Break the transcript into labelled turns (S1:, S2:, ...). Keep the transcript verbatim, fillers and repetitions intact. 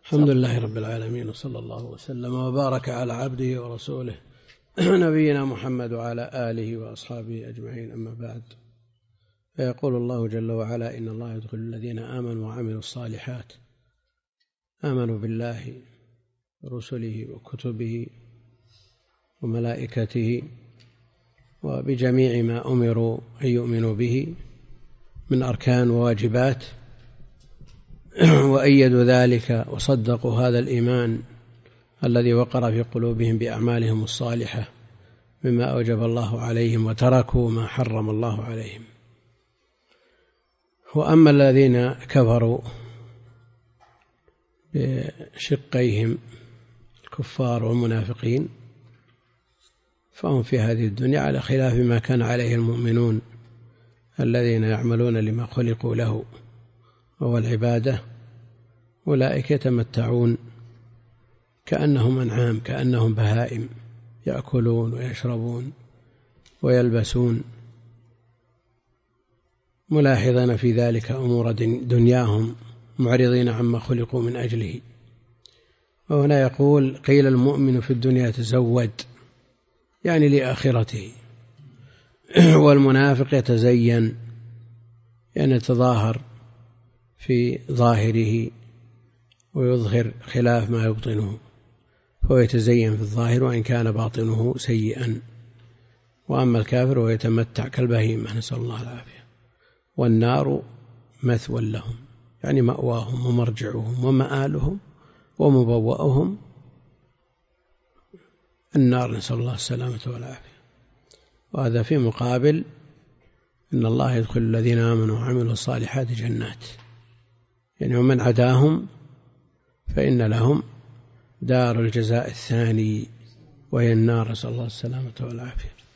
S1: الحمد لله رب العالمين، وصلى الله وسلم وبارك على عبده ورسوله نبينا محمد وعلى آله وأصحابه أجمعين، أما بعد. فيقول الله جل وعلا: إن الله يدخل الذين آمنوا وعملوا الصالحات، آمنوا بالله ورسله وكتبه وملائكته وبجميع ما أمروا أن يؤمنوا به من أركان وواجبات، وأيدوا ذلك وصدقوا هذا الإيمان الذي وقر في قلوبهم بأعمالهم الصالحة مما أوجب الله عليهم، وتركوا ما حرم الله عليهم. وأما الذين كفروا بشقيهم الكفار والمنافقين فهم في هذه الدنيا على خلاف ما كان عليه المؤمنون الذين يعملون لما خلقوا له وهو العبادة. أولئك يتمتعون كأنهم أنعام، كأنهم بهائم، يأكلون ويشربون ويلبسون، ملاحظين في ذلك أمور دنياهم، معرضين عما خلقوا من أجله. وهنا يقول: قيل المؤمن في الدنيا تزود، يعني لآخرته، والمنافق يتزين، يعني يتظاهر في ظاهره ويظهر خلاف ما يبطنه، فهو يتزين في الظاهر وإن كان باطنه سيئا. وأما الكافر هو يتمتع كالبهيمة، نسأل الله العافية. والنار مثوى لهم، يعني مأواهم ومرجعهم ومآلهم ومبوأهم النار، نسأل الله السلامة والعافية. وهذا في مقابل إن الله يدخل الذين آمنوا وعملوا الصالحات جنات، يعني ومن عداهم فإن لهم دار الجزاء الثاني وهي النار، نسأل الله السلامة والعافية.